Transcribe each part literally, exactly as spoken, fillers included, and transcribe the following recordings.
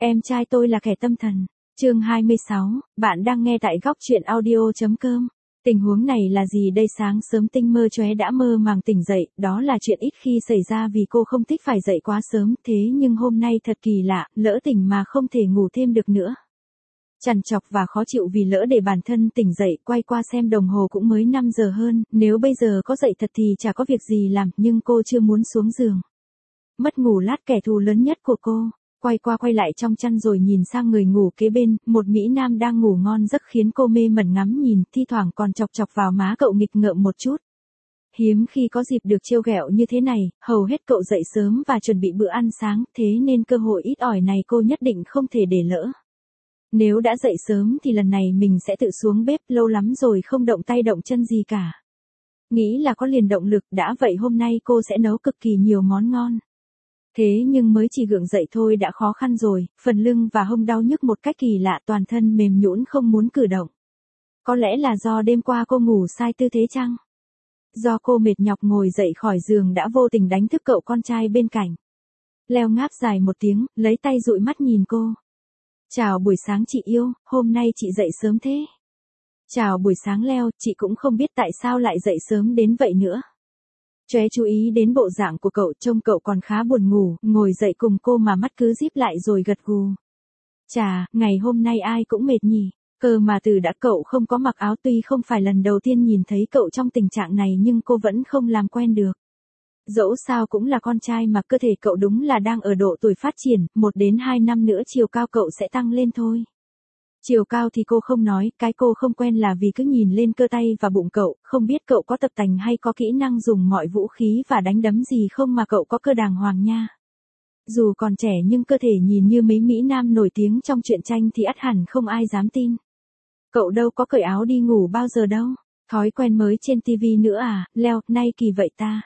Em trai tôi là kẻ tâm thần. Chương hai mươi sáu, bạn đang nghe tại góc truyện audio chấm com. Tình huống này là gì đây? Sáng sớm Tinh Mơ Chóe đã mơ màng tỉnh dậy, đó là chuyện ít khi xảy ra vì cô không thích phải dậy quá sớm, thế nhưng hôm nay thật kỳ lạ, lỡ tỉnh mà không thể ngủ thêm được nữa. Trằn trọc và khó chịu vì lỡ để bản thân tỉnh dậy, quay qua xem đồng hồ cũng mới năm giờ hơn, nếu bây giờ có dậy thật thì chả có việc gì làm, nhưng cô chưa muốn xuống giường. Mất ngủ lát kẻ thù lớn nhất của cô. Quay qua quay lại trong chăn rồi nhìn sang người ngủ kế bên, một mỹ nam đang ngủ ngon giấc khiến cô mê mẩn ngắm nhìn, thi thoảng còn chọc chọc vào má cậu nghịch ngợm một chút. Hiếm khi có dịp được trêu ghẹo như thế này, hầu hết cậu dậy sớm và chuẩn bị bữa ăn sáng, thế nên cơ hội ít ỏi này cô nhất định không thể để lỡ. Nếu đã dậy sớm thì lần này mình sẽ tự xuống bếp, lâu lắm rồi không động tay động chân gì cả. Nghĩ là có liền động lực, đã vậy hôm nay cô sẽ nấu cực kỳ nhiều món ngon. Thế nhưng mới chỉ gượng dậy thôi đã khó khăn rồi, phần lưng và hông đau nhức một cách kỳ lạ, toàn thân mềm nhũn không muốn cử động. Có lẽ là do đêm qua cô ngủ sai tư thế chăng? Do cô mệt nhọc ngồi dậy khỏi giường đã vô tình đánh thức cậu con trai bên cạnh. Leo ngáp dài một tiếng, lấy tay dụi mắt nhìn cô. Chào buổi sáng chị yêu, hôm nay chị dậy sớm thế. Chào buổi sáng Leo, chị cũng không biết tại sao lại dậy sớm đến vậy nữa. Chóe chú ý đến bộ dạng của cậu, trông cậu còn khá buồn ngủ, ngồi dậy cùng cô mà mắt cứ díp lại rồi gật gù. Chà, ngày hôm nay ai cũng mệt nhỉ, cơ mà từ đã cậu không có mặc áo, tuy không phải lần đầu tiên nhìn thấy cậu trong tình trạng này nhưng cô vẫn không làm quen được. Dẫu sao cũng là con trai mà, cơ thể cậu đúng là đang ở độ tuổi phát triển, một đến hai năm nữa chiều cao cậu sẽ tăng lên thôi. Chiều cao thì cô không nói, cái cô không quen là vì cứ nhìn lên cơ tay và bụng cậu, không biết cậu có tập tành hay có kỹ năng dùng mọi vũ khí và đánh đấm gì không mà cậu có cơ đàng hoàng nha. Dù còn trẻ nhưng cơ thể nhìn như mấy mỹ nam nổi tiếng trong truyện tranh thì ắt hẳn không ai dám tin. Cậu đâu có cởi áo đi ngủ bao giờ đâu, thói quen mới trên tivi nữa à, Leo, nay kỳ vậy ta.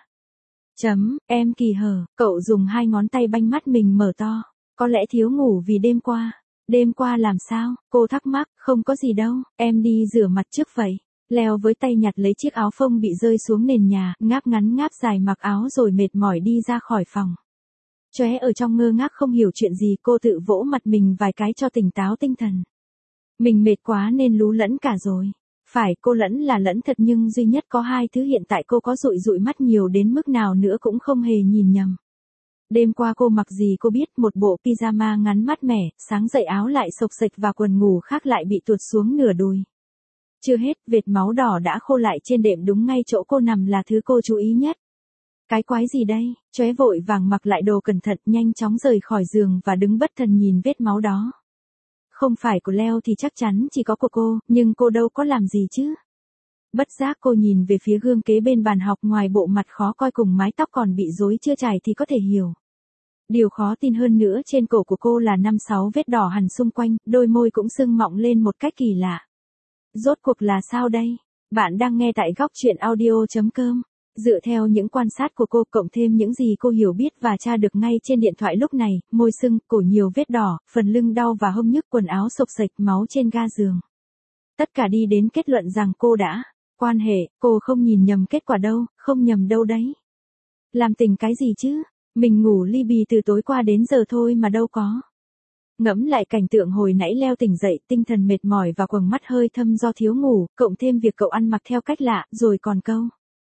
Chấm, em kỳ hở, cậu dùng hai ngón tay banh mắt mình mở to, có lẽ thiếu ngủ vì đêm qua. Đêm qua làm sao? Cô thắc mắc, không có gì đâu, em đi rửa mặt trước vậy. Leo với tay nhặt lấy chiếc áo phông bị rơi xuống nền nhà, ngáp ngắn ngáp dài mặc áo rồi mệt mỏi đi ra khỏi phòng. Chóe ở trong ngơ ngác không hiểu chuyện gì, cô tự vỗ mặt mình vài cái cho tỉnh táo tinh thần. Mình mệt quá nên lú lẫn cả rồi. Phải, cô lẫn là lẫn thật nhưng duy nhất có hai thứ hiện tại cô có dụi dụi mắt nhiều đến mức nào nữa cũng không hề nhìn nhầm. Đêm qua cô mặc gì cô biết, một bộ pyjama ngắn mát mẻ, sáng dậy áo lại xộc xệch và quần ngủ khác lại bị tuột xuống nửa đùi. Chưa hết, vệt máu đỏ đã khô lại trên đệm đúng ngay chỗ cô nằm là thứ cô chú ý nhất. Cái quái gì đây? Chóe vội vàng mặc lại đồ cẩn thận, nhanh chóng rời khỏi giường và đứng bất thần nhìn vết máu đó. Không phải của Leo thì chắc chắn chỉ có của cô, nhưng cô đâu có làm gì chứ. Bất giác cô nhìn về phía gương kế bên bàn học, ngoài bộ mặt khó coi cùng mái tóc còn bị rối chưa chải thì có thể hiểu. Điều khó tin hơn nữa, trên cổ của cô là năm sáu vết đỏ hằn xung quanh, đôi môi cũng sưng mọng lên một cách kỳ lạ. Rốt cuộc là sao đây? Bạn đang nghe tại góc truyện audio chấm com. Dựa theo những quan sát của cô cộng thêm những gì cô hiểu biết và tra được ngay trên điện thoại lúc này, môi sưng, cổ nhiều vết đỏ, phần lưng đau và hông nhức, quần áo xộc xệch, máu trên ga giường. Tất cả đi đến kết luận rằng cô đã quan hệ, cô không nhìn nhầm kết quả đâu, không nhầm đâu đấy. Làm tình cái gì chứ? Mình ngủ li bì từ tối qua đến giờ thôi mà đâu có. Ngẫm lại cảnh tượng hồi nãy, Leo tỉnh dậy, tinh thần mệt mỏi và quầng mắt hơi thâm do thiếu ngủ, cộng thêm việc cậu ăn mặc theo cách lạ, rồi còn câu.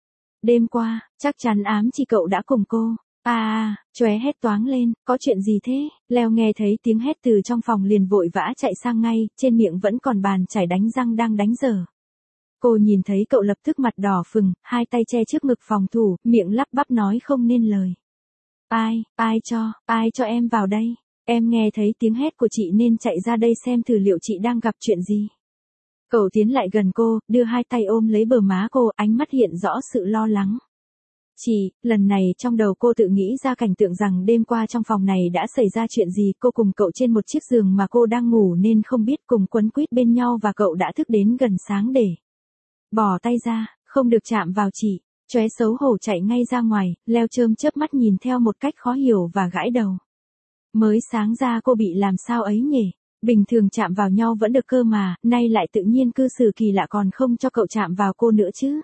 Đêm qua, chắc chắn ám chỉ cậu đã cùng cô. À à, chóe hét toáng lên, có chuyện gì thế? Leo nghe thấy tiếng hét từ trong phòng liền vội vã chạy sang ngay, trên miệng vẫn còn bàn chải đánh răng đang đánh dở. Cô nhìn thấy cậu lập tức mặt đỏ phừng, hai tay che trước ngực phòng thủ, miệng lắp bắp nói không nên lời. Ai, ai cho, ai cho em vào đây? Em nghe thấy tiếng hét của chị nên chạy ra đây xem thử liệu chị đang gặp chuyện gì. Cậu tiến lại gần cô, đưa hai tay ôm lấy bờ má cô, ánh mắt hiện rõ sự lo lắng. Chị, lần này trong đầu cô tự nghĩ ra cảnh tượng rằng đêm qua trong phòng này đã xảy ra chuyện gì, cô cùng cậu trên một chiếc giường mà cô đang ngủ nên không biết, cùng quấn quýt bên nhau và cậu đã thức đến gần sáng để bỏ tay ra, không được chạm vào chị. Chóe xấu hổ chạy ngay ra ngoài, Leo chớm chớp mắt nhìn theo một cách khó hiểu và gãi đầu. Mới sáng ra cô bị làm sao ấy nhỉ? Bình thường chạm vào nhau vẫn được cơ mà, nay lại tự nhiên cư xử kỳ lạ còn không cho cậu chạm vào cô nữa chứ.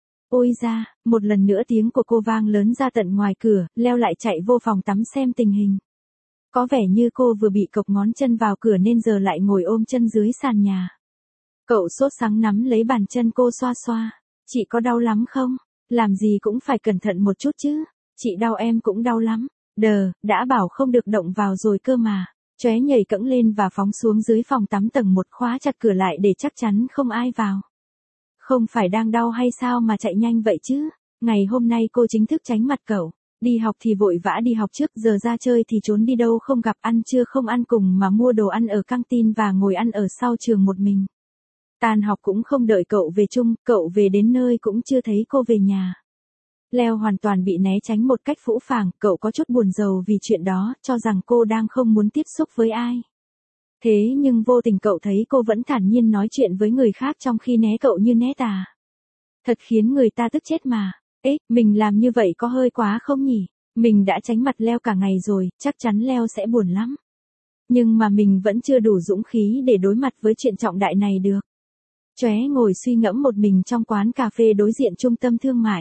Ôi da, một lần nữa tiếng của cô vang lớn ra tận ngoài cửa, Leo lại chạy vô phòng tắm xem tình hình. Có vẻ như cô vừa bị cộc ngón chân vào cửa nên giờ lại ngồi ôm chân dưới sàn nhà. Cậu sốt sắng nắm lấy bàn chân cô xoa xoa. Chị có đau lắm không? Làm gì cũng phải cẩn thận một chút chứ. Chị đau em cũng đau lắm. Đờ, đã bảo không được động vào rồi cơ mà. Chóe nhảy cẫng lên và phóng xuống dưới phòng tắm tầng một, khóa chặt cửa lại để chắc chắn không ai vào. Không phải đang đau hay sao mà chạy nhanh vậy chứ? Ngày hôm nay cô chính thức tránh mặt cậu. Đi học thì vội vã đi học trước, giờ ra chơi thì trốn đi đâu không gặp, ăn trưa không ăn cùng mà mua đồ ăn ở căng tin và ngồi ăn ở sau trường một mình. Tan học cũng không đợi cậu về chung, cậu về đến nơi cũng chưa thấy cô về nhà. Leo hoàn toàn bị né tránh một cách phũ phàng, cậu có chút buồn rầu vì chuyện đó, cho rằng cô đang không muốn tiếp xúc với ai. Thế nhưng vô tình cậu thấy cô vẫn thản nhiên nói chuyện với người khác trong khi né cậu như né tà. Thật khiến người ta tức chết mà. Ê, mình làm như vậy có hơi quá không nhỉ? Mình đã tránh mặt Leo cả ngày rồi, chắc chắn Leo sẽ buồn lắm. Nhưng mà mình vẫn chưa đủ dũng khí để đối mặt với chuyện trọng đại này được. Chóe ngồi suy ngẫm một mình trong quán cà phê đối diện trung tâm thương mại.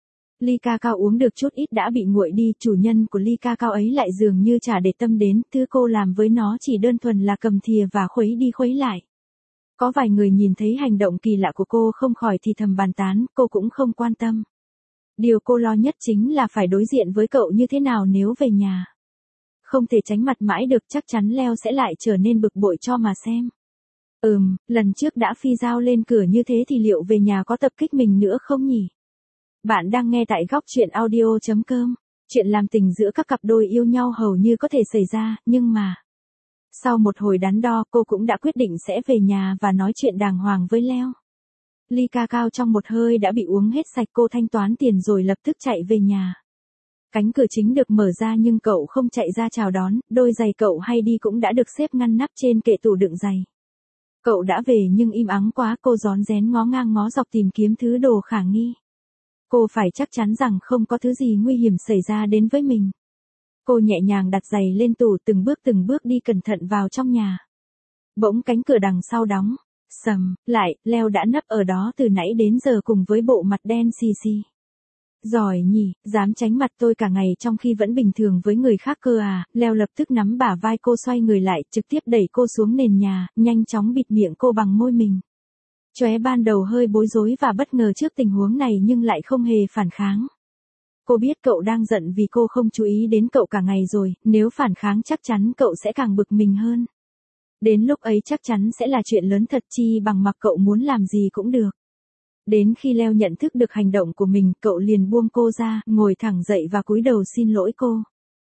Ly ca cao uống được chút ít đã bị nguội đi, chủ nhân của ly ca cao ấy lại dường như chả để tâm đến, thứ cô làm với nó chỉ đơn thuần là cầm thìa và khuấy đi khuấy lại. Có vài người nhìn thấy hành động kỳ lạ của cô không khỏi thì thầm bàn tán, cô cũng không quan tâm. Điều cô lo nhất chính là phải đối diện với cậu như thế nào nếu về nhà. Không thể tránh mặt mãi được, chắc chắn Leo sẽ lại trở nên bực bội cho mà xem. Ừm, lần trước đã phi dao lên cửa như thế thì liệu về nhà có tập kích mình nữa không nhỉ? Bạn đang nghe tại góc truyện audio chấm com. Chuyện làm tình giữa các cặp đôi yêu nhau hầu như có thể xảy ra, nhưng mà... Sau một hồi đắn đo, cô cũng đã quyết định sẽ về nhà và nói chuyện đàng hoàng với Leo. Ly ca cao trong một hơi đã bị uống hết sạch, cô thanh toán tiền rồi lập tức chạy về nhà. Cánh cửa chính được mở ra nhưng cậu không chạy ra chào đón, đôi giày cậu hay đi cũng đã được xếp ngăn nắp trên kệ tủ đựng giày. Cậu đã về nhưng im ắng quá, cô rón rén ngó ngang ngó dọc tìm kiếm thứ đồ khả nghi. Cô phải chắc chắn rằng không có thứ gì nguy hiểm xảy ra đến với mình. Cô nhẹ nhàng đặt giày lên tủ, từng bước từng bước đi cẩn thận vào trong nhà. Bỗng cánh cửa đằng sau đóng, sầm, lại, Leo đã nấp ở đó từ nãy đến giờ cùng với bộ mặt đen xì xì. Giỏi nhỉ, dám tránh mặt tôi cả ngày trong khi vẫn bình thường với người khác cơ à. Leo lập tức nắm bả vai cô xoay người lại, trực tiếp đẩy cô xuống nền nhà, nhanh chóng bịt miệng cô bằng môi mình. Chóe ban đầu hơi bối rối và bất ngờ trước tình huống này nhưng lại không hề phản kháng. Cô biết cậu đang giận vì cô không chú ý đến cậu cả ngày rồi, nếu phản kháng chắc chắn cậu sẽ càng bực mình hơn. Đến lúc ấy chắc chắn sẽ là chuyện lớn thật, chi bằng mặc cậu muốn làm gì cũng được. Đến khi Leo nhận thức được hành động của mình, cậu liền buông cô ra, ngồi thẳng dậy và cúi đầu xin lỗi cô.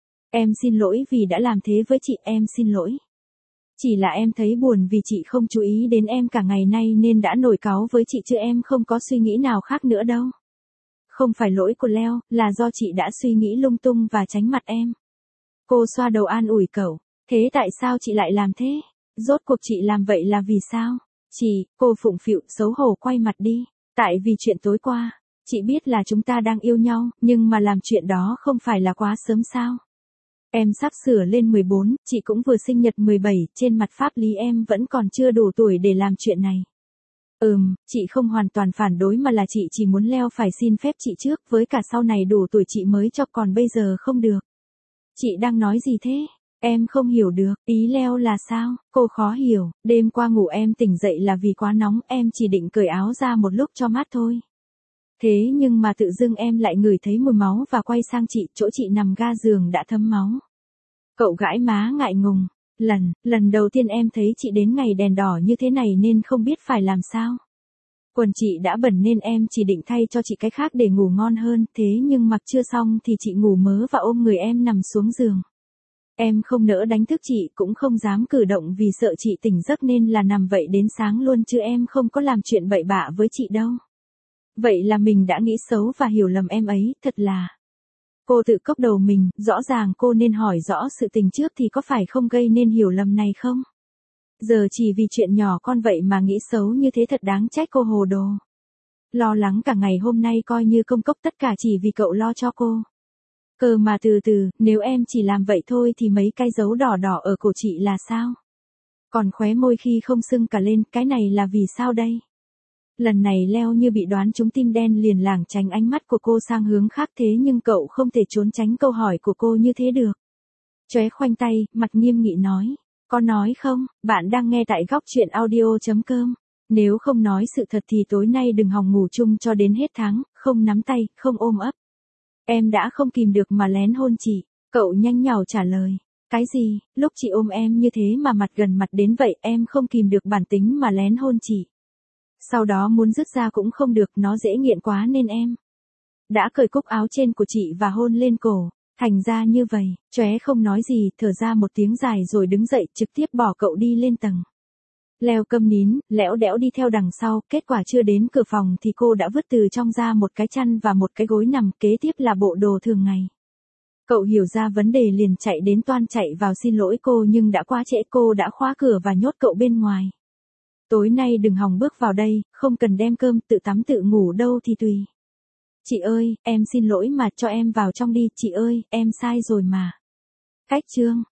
Em xin lỗi vì đã làm thế với chị, em xin lỗi. Chỉ là em thấy buồn vì chị không chú ý đến em cả ngày nay nên đã nổi cáu với chị chứ em không có suy nghĩ nào khác nữa đâu. Không phải lỗi của Leo, là do chị đã suy nghĩ lung tung và tránh mặt em. Cô xoa đầu an ủi cậu. Thế tại sao chị lại làm thế? Rốt cuộc chị làm vậy là vì sao? Chị, cô phụng phịu xấu hổ quay mặt đi. Tại vì chuyện tối qua, chị biết là chúng ta đang yêu nhau, nhưng mà làm chuyện đó không phải là quá sớm sao? Em sắp sửa lên mười bốn, chị cũng vừa sinh nhật mười bảy, trên mặt pháp lý em vẫn còn chưa đủ tuổi để làm chuyện này. Ừm, chị không hoàn toàn phản đối mà là chị chỉ muốn Leo phải xin phép chị trước, với cả sau này đủ tuổi chị mới cho, còn bây giờ không được. Chị đang nói gì thế? Em không hiểu được, ý Leo là sao? Cô khó hiểu, đêm qua ngủ em tỉnh dậy là vì quá nóng, em chỉ định cởi áo ra một lúc cho mát thôi. Thế nhưng mà tự dưng em lại ngửi thấy mùi máu và quay sang chị, chỗ chị nằm ga giường đã thấm máu. Cậu gãi má ngại ngùng. Lần, lần đầu tiên em thấy chị đến ngày đèn đỏ như thế này nên không biết phải làm sao. Quần chị đã bẩn nên em chỉ định thay cho chị cái khác để ngủ ngon hơn, thế nhưng mặc chưa xong thì chị ngủ mớ và ôm người em nằm xuống giường. Em không nỡ đánh thức chị, cũng không dám cử động vì sợ chị tỉnh giấc nên là nằm vậy đến sáng luôn chứ em không có làm chuyện bậy bạ với chị đâu. Vậy là mình đã nghĩ xấu và hiểu lầm em ấy, thật là... Cô tự cốc đầu mình, rõ ràng cô nên hỏi rõ sự tình trước thì có phải không gây nên hiểu lầm này không? Giờ chỉ vì chuyện nhỏ con vậy mà nghĩ xấu như thế thật đáng trách cô hồ đồ. Lo lắng cả ngày hôm nay coi như công cốc tất cả chỉ vì cậu lo cho cô. Cơ mà từ từ, nếu em chỉ làm vậy thôi thì mấy cái dấu đỏ đỏ ở cổ chị là sao? Còn khóe môi khi không sưng cả lên, cái này là vì sao đây? Lần này Leo như bị đoán trúng, tim đen liền lảng tránh ánh mắt của cô sang hướng khác, thế nhưng cậu không thể trốn tránh câu hỏi của cô như thế được. Chóe khoanh tay, mặt nghiêm nghị nói. Có nói không, bạn đang nghe tại góc chuyện audio.com. Nếu không nói sự thật thì tối nay đừng hòng ngủ chung cho đến hết tháng, không nắm tay, không ôm ấp. Em đã không kìm được mà lén hôn chị. Cậu nhanh nhảu trả lời. Cái gì, lúc chị ôm em như thế mà mặt gần mặt đến vậy em không kìm được bản tính mà lén hôn chị. Sau đó muốn dứt ra cũng không được, nó dễ nghiện quá nên em đã cởi cúc áo trên của chị và hôn lên cổ. Thành ra như vậy, Chóe không nói gì, thở ra một tiếng dài rồi đứng dậy trực tiếp bỏ cậu đi lên tầng. Leo câm nín, lẽo đẽo đi theo đằng sau, kết quả chưa đến cửa phòng thì cô đã vứt từ trong ra một cái chăn và một cái gối nằm, kế tiếp là bộ đồ thường ngày. Cậu hiểu ra vấn đề liền chạy đến toan chạy vào xin lỗi cô nhưng đã quá trễ, cô đã khóa cửa và nhốt cậu bên ngoài. Tối nay đừng hòng bước vào đây, không cần đem cơm, tự tắm tự ngủ đâu thì tùy. Chị ơi, em xin lỗi mà cho em vào trong đi, chị ơi, em sai rồi mà. Cách chương